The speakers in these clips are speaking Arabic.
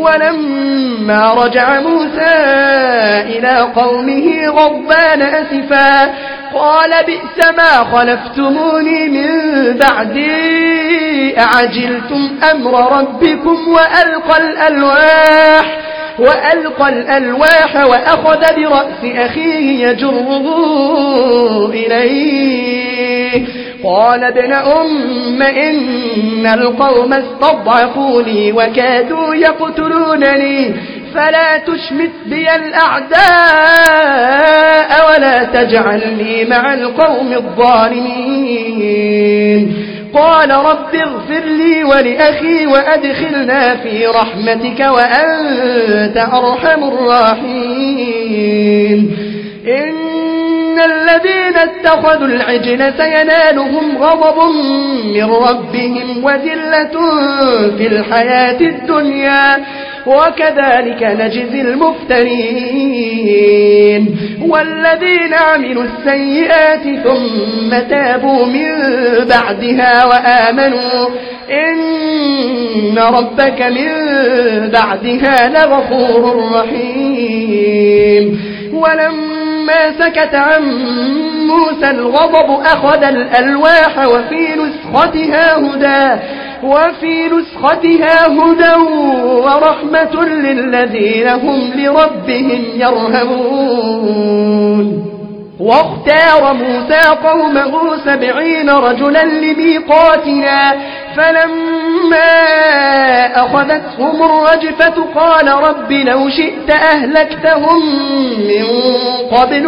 ولما رجع موسى إلى قومه غضبان أسفا قال بئس ما خلفتموني من بعدي أعجلتم أمر ربكم وألقى الألواح وأخذ برأس أخيه يجره إليه قال ابن أم إن القوم استضعفوني وكادوا يقتلونني فلا تشمت بي الأعداء ولا تجعلني مع القوم الظالمين قال رب اغفر لي ولأخي وأدخلنا في رحمتك وأنت أرحم الراحمين إن الذين اتخذوا العجل سينالهم غضب من ربهم وذلة في الحياة الدنيا وكذلك نجزي المفترين والذين عملوا السيئات ثم تابوا من بعدها وآمنوا إن ربك من بعدها لغفور رحيم ولما سكت عن موسى الغضب أخذ الألواح وفي نسختها هدى ورحمة للذين هم لربهم يرهبون واختار موسى قومه 70 رجلا لميقاتنا فلما أخذتهم الرجفة قال رب لو شئت أهلكتهم من قبل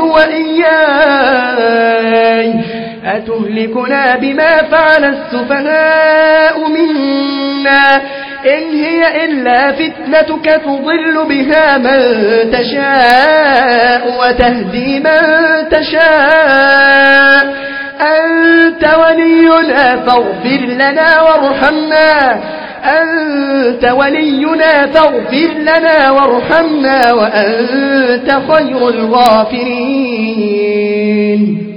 وإياي أتهلكنا بما فعل السفهاء منا إن هي إلا فتنتك تضل بها من تشاء وتهدي من تشاء أنت ولينا فاغفر لنا وارحمنا وأنت خير الغافرين